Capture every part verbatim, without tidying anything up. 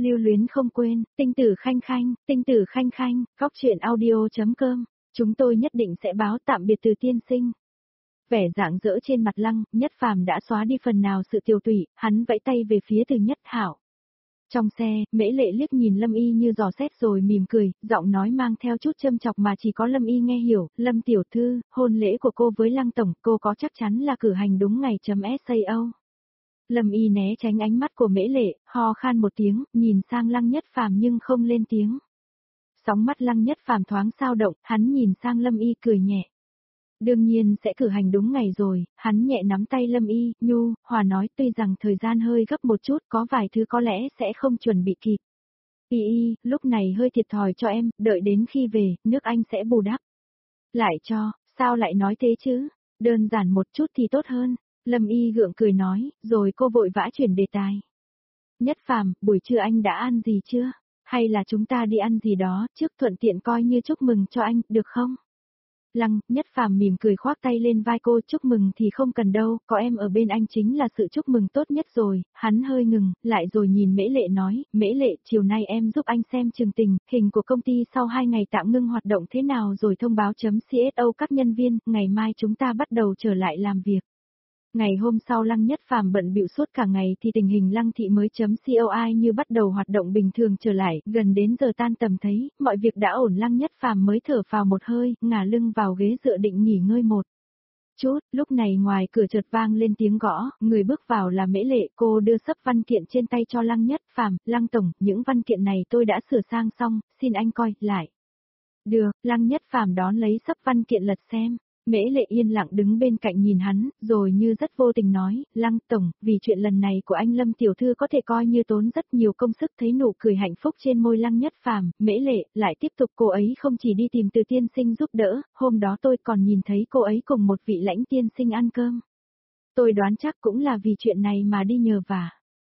lưu luyến không quên, tinh tử khanh khanh, tinh tử khanh khanh, góc truyện audio.com, chúng tôi nhất định sẽ báo tạm biệt từ tiên sinh. Vẻ rạng rỡ trên mặt Lăng Nhất Phàm đã xóa đi phần nào sự tiều tụy, hắn vẫy tay về phía Từ Nhất Hạo. Trong xe, Mễ Lệ liếc nhìn Lâm Y như dò xét rồi mỉm cười, giọng nói mang theo chút châm chọc mà chỉ có Lâm Y nghe hiểu. Lâm tiểu thư, hôn lễ của cô với Lăng tổng, cô có chắc chắn là cử hành đúng ngày .sao? Lâm Y né tránh ánh mắt của Mễ Lệ, ho khan một tiếng, nhìn sang Lăng Nhất Phàm nhưng không lên tiếng. Sóng mắt Lăng Nhất Phàm thoáng dao động, hắn nhìn sang Lâm Y cười nhẹ. Đương nhiên sẽ cử hành đúng ngày rồi, hắn nhẹ nắm tay Lâm Y, nhu, hòa nói tuy rằng thời gian hơi gấp một chút, có vài thứ có lẽ sẽ không chuẩn bị kịp. Y y, lúc này hơi thiệt thòi cho em, đợi đến khi về, nước anh sẽ bù đắp. Lại cho, sao lại nói thế chứ? Đơn giản một chút thì tốt hơn. Lâm Y gượng cười nói, rồi cô vội vã chuyển đề tài. Nhất Phàm, buổi trưa anh đã ăn gì chưa? Hay là chúng ta đi ăn gì đó, trước thuận tiện coi như chúc mừng cho anh, được không? Lăng Nhất Phàm mỉm cười khoác tay lên vai cô, chúc mừng thì không cần đâu, có em ở bên anh chính là sự chúc mừng tốt nhất rồi. Hắn hơi ngừng, lại rồi nhìn Mễ Lệ nói, Mễ Lệ, chiều nay em giúp anh xem chừng tình, hình của công ty sau hai ngày tạm ngưng hoạt động thế nào rồi thông báo chấm xô các nhân viên, ngày mai chúng ta bắt đầu trở lại làm việc. Ngày hôm sau Lăng Nhất Phàm bận bịu suốt cả ngày thì tình hình Lăng thị mới chấm coi như bắt đầu hoạt động bình thường trở lại, gần đến giờ tan tầm thấy, mọi việc đã ổn Lăng Nhất Phàm mới thở phào một hơi, ngả lưng vào ghế dựa định nghỉ ngơi một chút, lúc này ngoài cửa chợt vang lên tiếng gõ, người bước vào là Mễ Lệ, cô đưa sấp văn kiện trên tay cho Lăng Nhất Phàm, Lăng tổng, những văn kiện này tôi đã sửa sang xong, xin anh coi lại. Được, Lăng Nhất Phàm đón lấy sấp văn kiện lật xem. Mễ Lệ yên lặng đứng bên cạnh nhìn hắn, rồi như rất vô tình nói, Lăng tổng, vì chuyện lần này của anh Lâm tiểu thư có thể coi như tốn rất nhiều công sức. Thấy nụ cười hạnh phúc trên môi Lăng Nhất Phàm, Mễ Lệ lại tiếp tục, cô ấy không chỉ đi tìm Từ tiên sinh giúp đỡ, hôm đó tôi còn nhìn thấy cô ấy cùng một vị lãnh tiên sinh ăn cơm. Tôi đoán chắc cũng là vì chuyện này mà đi nhờ vả.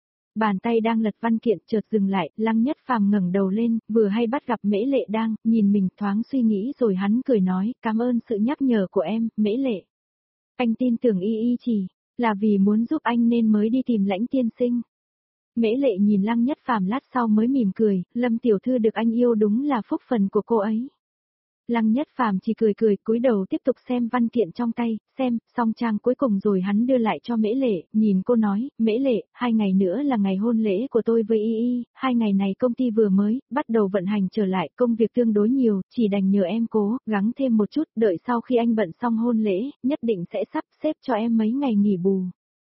Bàn tay đang lật văn kiện chợt dừng lại, Lăng Nhất Phàm ngẩng đầu lên, vừa hay bắt gặp Mễ Lệ đang nhìn mình, thoáng suy nghĩ rồi hắn cười nói, cảm ơn sự nhắc nhở của em, Mễ Lệ. Anh tin tưởng y y chỉ là vì muốn giúp anh nên mới đi tìm lãnh tiên sinh. Mễ Lệ nhìn Lăng Nhất Phàm lát sau mới mỉm cười, Lâm tiểu thư được anh yêu đúng là phúc phần của cô ấy. Lăng Nhất Phàm chỉ cười cười, cúi đầu tiếp tục xem văn kiện trong tay, xem, xong trang cuối cùng rồi hắn đưa lại cho Mễ Lệ, nhìn cô nói, Mễ Lệ, hai ngày nữa là ngày hôn lễ của tôi với Y Y, hai ngày này công ty vừa mới, bắt đầu vận hành trở lại, công việc tương đối nhiều, chỉ đành nhờ em cố, gắng thêm một chút, đợi sau khi anh bận xong hôn lễ, nhất định sẽ sắp xếp cho em mấy ngày nghỉ bù.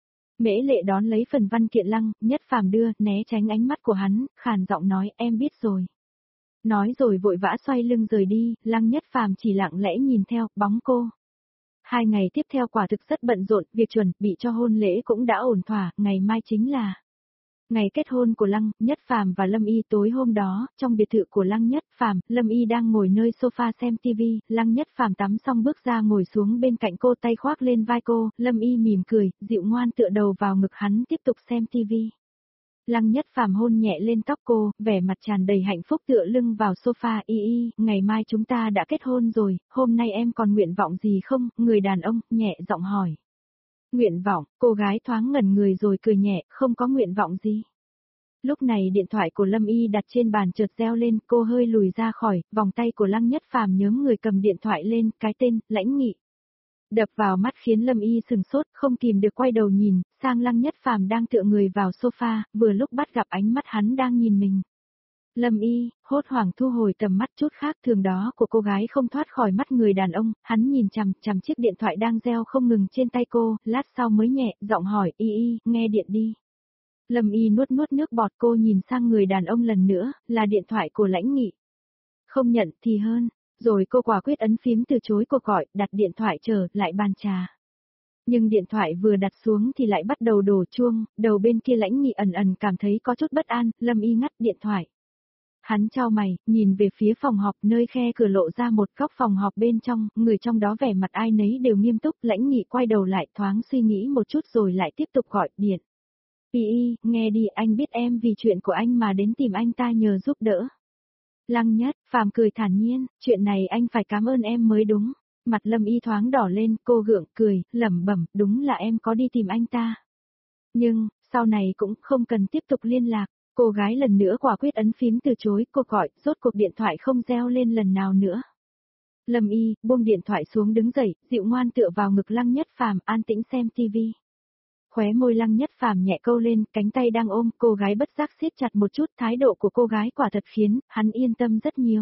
Mễ Lệ đón lấy phần văn kiện Lăng Nhất Phàm đưa, né tránh ánh mắt của hắn, khàn giọng nói, em biết rồi. Nói rồi vội vã xoay lưng rời đi, Lăng Nhất Phàm chỉ lặng lẽ nhìn theo, bóng cô. Hai ngày tiếp theo quả thực rất bận rộn, việc chuẩn bị cho hôn lễ cũng đã ổn thỏa, ngày mai chính là ngày kết hôn của Lăng Nhất Phàm và Lâm Y. Tối hôm đó, trong biệt thự của Lăng Nhất Phàm, Lâm Y đang ngồi nơi sofa xem tivi, Lăng Nhất Phàm tắm xong bước ra ngồi xuống bên cạnh cô, tay khoác lên vai cô, Lâm Y mỉm cười, dịu ngoan tựa đầu vào ngực hắn tiếp tục xem tivi. Lăng Nhất Phàm hôn nhẹ lên tóc cô, vẻ mặt tràn đầy hạnh phúc tựa lưng vào sofa, y y, ngày mai chúng ta đã kết hôn rồi, hôm nay em còn nguyện vọng gì không? Người đàn ông, nhẹ giọng hỏi. Nguyện vọng, cô gái thoáng ngẩn người rồi cười nhẹ, không có nguyện vọng gì. Lúc này điện thoại của Lâm Y đặt trên bàn chợt reo lên, cô hơi lùi ra khỏi, vòng tay của Lăng Nhất Phàm nhớm người cầm điện thoại lên, cái tên, Lãnh Nghị. Đập vào mắt khiến Lâm Y sừng sốt, không kìm được quay đầu nhìn, sang Lăng Nhất Phàm đang tựa người vào sofa, vừa lúc bắt gặp ánh mắt hắn đang nhìn mình. Lâm Y, hốt hoảng thu hồi tầm mắt chút khác thường đó của cô gái không thoát khỏi mắt người đàn ông, hắn nhìn chằm chằm chiếc điện thoại đang reo không ngừng trên tay cô, lát sau mới nhẹ, giọng hỏi, Y Y, nghe điện đi. Lâm Y nuốt nuốt nước bọt, cô nhìn sang người đàn ông lần nữa, là điện thoại của Lãnh Nghị. Không nhận thì hơn. Rồi cô quả quyết ấn phím từ chối cuộc gọi, đặt điện thoại trở lại bàn trà. Nhưng điện thoại vừa đặt xuống thì lại bắt đầu đổ chuông, đầu bên kia Lãnh Nghị ẩn ẩn cảm thấy có chút bất an, Lâm Y ngắt điện thoại. Hắn chau mày, nhìn về phía phòng họp, nơi khe cửa lộ ra một góc phòng họp bên trong, người trong đó vẻ mặt ai nấy đều nghiêm túc, Lãnh Nghị quay đầu lại thoáng suy nghĩ một chút rồi lại tiếp tục gọi điện. Y Y, nghe đi, anh biết em vì chuyện của anh mà đến tìm anh ta nhờ giúp đỡ. Lăng Nhất Phàm cười thản nhiên, chuyện này anh phải cảm ơn em mới đúng. Mặt Lâm Y thoáng đỏ lên, cô gượng cười, lẩm bẩm, đúng là em có đi tìm anh ta. Nhưng, sau này cũng không cần tiếp tục liên lạc. Cô gái lần nữa quả quyết ấn phím từ chối, cô gọi, rốt cuộc điện thoại không reo lên lần nào nữa. Lâm Y, buông điện thoại xuống đứng dậy, dịu ngoan tựa vào ngực Lăng Nhất Phàm, an tĩnh xem tivi. Khóe môi Lăng Nhất Phàm nhẹ câu lên, cánh tay đang ôm, cô gái bất giác siết chặt một chút, thái độ của cô gái quả thật khiến hắn yên tâm rất nhiều.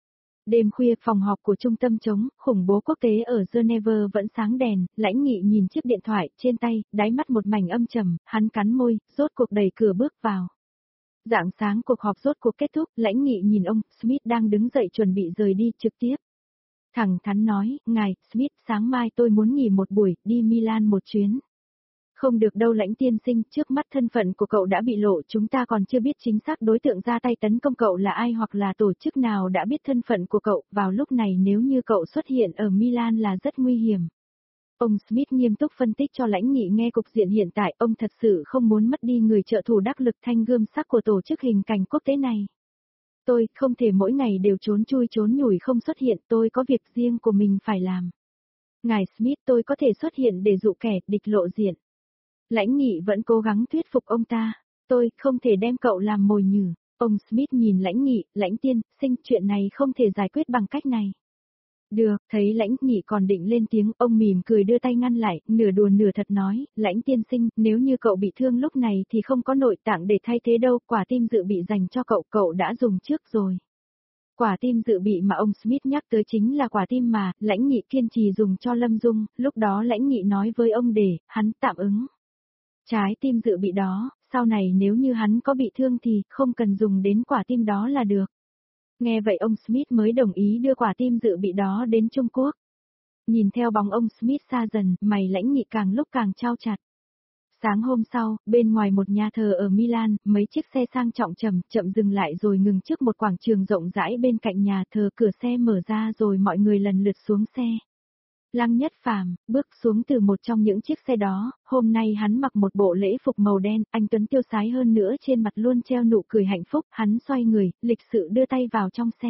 Đêm khuya, phòng họp của trung tâm chống khủng bố quốc tế ở Geneva vẫn sáng đèn, Lãnh Nghị nhìn chiếc điện thoại trên tay, đáy mắt một mảnh âm trầm, hắn cắn môi, rốt cuộc đẩy cửa bước vào. Rạng sáng cuộc họp rốt cuộc kết thúc, Lãnh Nghị nhìn ông Smith đang đứng dậy chuẩn bị rời đi trực tiếp. Thẳng thắn nói, ngài Smith, sáng mai tôi muốn nghỉ một buổi, đi Milan một chuyến. Không được đâu Lãnh tiên sinh, trước mắt thân phận của cậu đã bị lộ, chúng ta còn chưa biết chính xác đối tượng ra tay tấn công cậu là ai hoặc là tổ chức nào đã biết thân phận của cậu, vào lúc này nếu như cậu xuất hiện ở Milan là rất nguy hiểm. Ông Smith nghiêm túc phân tích cho Lãnh Nghị nghe cục diện hiện tại, ông thật sự không muốn mất đi người trợ thủ đắc lực thanh gươm sắc của tổ chức hình cảnh quốc tế này. Tôi không thể mỗi ngày đều trốn chui trốn nhủi không xuất hiện, tôi có việc riêng của mình phải làm. Ngài Smith, tôi có thể xuất hiện để dụ kẻ địch lộ diện. Lãnh Nghị vẫn cố gắng thuyết phục ông ta, tôi không thể đem cậu làm mồi nhử. Ông Smith nhìn Lãnh Nghị, Lãnh tiên sinh, chuyện này không thể giải quyết bằng cách này. Được, thấy Lãnh Nghị còn định lên tiếng, ông mỉm cười đưa tay ngăn lại, nửa đùa nửa thật nói, Lãnh tiên sinh, nếu như cậu bị thương lúc này thì không có nội tạng để thay thế đâu, quả tim dự bị dành cho cậu, cậu đã dùng trước rồi. Quả tim dự bị mà ông Smith nhắc tới chính là quả tim mà, Lãnh Nghị kiên trì dùng cho Lâm Dung, lúc đó Lãnh Nghị nói với ông để, hắn tạm ứng. Trái tim dự bị đó, sau này nếu như hắn có bị thương thì không cần dùng đến quả tim đó là được. Nghe vậy ông Smith mới đồng ý đưa quả tim dự bị đó đến Trung Quốc. Nhìn theo bóng ông Smith xa dần, mày Lãnh Nghị càng lúc càng trao chặt. Sáng hôm sau, bên ngoài một nhà thờ ở Milan, mấy chiếc xe sang trọng chậm chậm dừng lại rồi ngừng trước một quảng trường rộng rãi bên cạnh nhà thờ, cửa xe mở ra rồi mọi người lần lượt xuống xe. Lăng Nhất Phàm bước xuống từ một trong những chiếc xe đó, hôm nay hắn mặc một bộ lễ phục màu đen, anh tuấn tiêu sái hơn nữa trên mặt luôn treo nụ cười hạnh phúc, hắn xoay người, lịch sự đưa tay vào trong xe.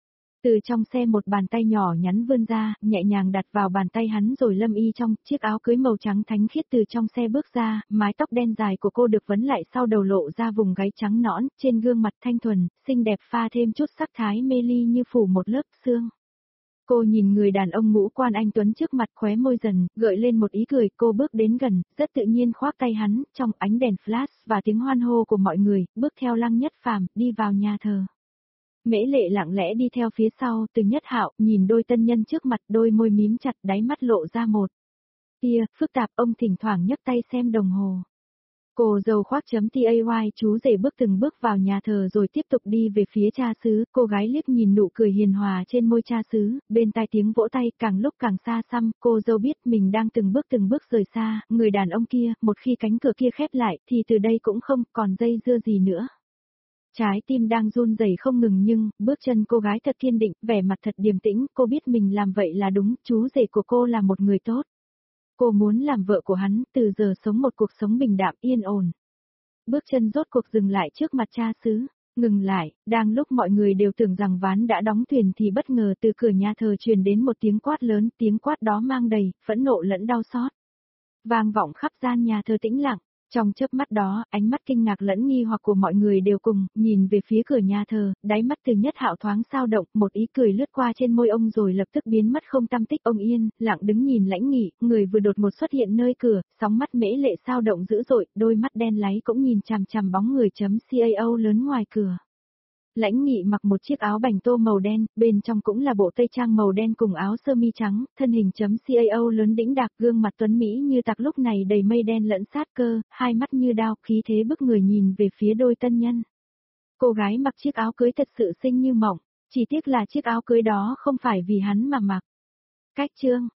Từ trong xe một bàn tay nhỏ nhắn vươn ra, nhẹ nhàng đặt vào bàn tay hắn rồi Lâm Y trong chiếc áo cưới màu trắng thánh khiết từ trong xe bước ra, mái tóc đen dài của cô được vấn lại sau đầu lộ ra vùng gáy trắng nõn, trên gương mặt thanh thuần, xinh đẹp pha thêm chút sắc thái mê ly như phủ một lớp sương. Cô nhìn người đàn ông ngũ quan anh tuấn trước mặt, khóe môi dần, gợi lên một ý cười, cô bước đến gần, rất tự nhiên khoác tay hắn, trong ánh đèn flash và tiếng hoan hô của mọi người, bước theo Lăng Nhất Phàm đi vào nhà thờ. Mễ Lệ lặng lẽ đi theo phía sau, Từ Nhất Hạo nhìn đôi tân nhân trước mặt, đôi môi mím chặt, đáy mắt lộ ra một tia phức tạp, ông thỉnh thoảng nhấc tay xem đồng hồ. Cô dâu khoác chấm tay, chú rể bước từng bước vào nhà thờ rồi tiếp tục đi về phía cha xứ, cô gái liếc nhìn nụ cười hiền hòa trên môi cha xứ, bên tai tiếng vỗ tay càng lúc càng xa xăm, cô dâu biết mình đang từng bước từng bước rời xa, người đàn ông kia, một khi cánh cửa kia khép lại thì từ đây cũng không còn dây dưa gì nữa. Trái tim đang run rẩy không ngừng nhưng, bước chân cô gái thật kiên định, vẻ mặt thật điềm tĩnh, cô biết mình làm vậy là đúng, chú rể của cô là một người tốt. Cô muốn làm vợ của hắn, từ giờ sống một cuộc sống bình đạm yên ổn. Bước chân rốt cuộc dừng lại trước mặt cha xứ, ngừng lại, đang lúc mọi người đều tưởng rằng ván đã đóng thuyền thì bất ngờ từ cửa nhà thờ truyền đến một tiếng quát lớn, tiếng quát đó mang đầy, phẫn nộ lẫn đau xót. Vang vọng khắp gian nhà thờ tĩnh lặng. Trong chớp mắt đó, ánh mắt kinh ngạc lẫn nghi hoặc của mọi người đều cùng, nhìn về phía cửa nhà thờ, đáy mắt Từ Nhất Hạo thoáng dao động, một ý cười lướt qua trên môi ông rồi lập tức biến mất không tăm tích. Ông yên, lặng đứng nhìn Lãnh Nghị, người vừa đột ngột xuất hiện nơi cửa, sóng mắt Mễ Lệ dao động dữ dội, đôi mắt đen láy cũng nhìn chằm chằm bóng người chấm cao lớn ngoài cửa. Lãnh Nghị mặc một chiếc áo bành tô màu đen, bên trong cũng là bộ tây trang màu đen cùng áo sơ mi trắng, thân hình chấm cao lớn đĩnh đạc, gương mặt tuấn mỹ như tạc lúc này đầy mây đen lẫn sát cơ, hai mắt như đao, khí thế bức người nhìn về phía đôi tân nhân. Cô gái mặc chiếc áo cưới thật sự xinh như mộng, chỉ tiếc là chiếc áo cưới đó không phải vì hắn mà mặc. Cách chương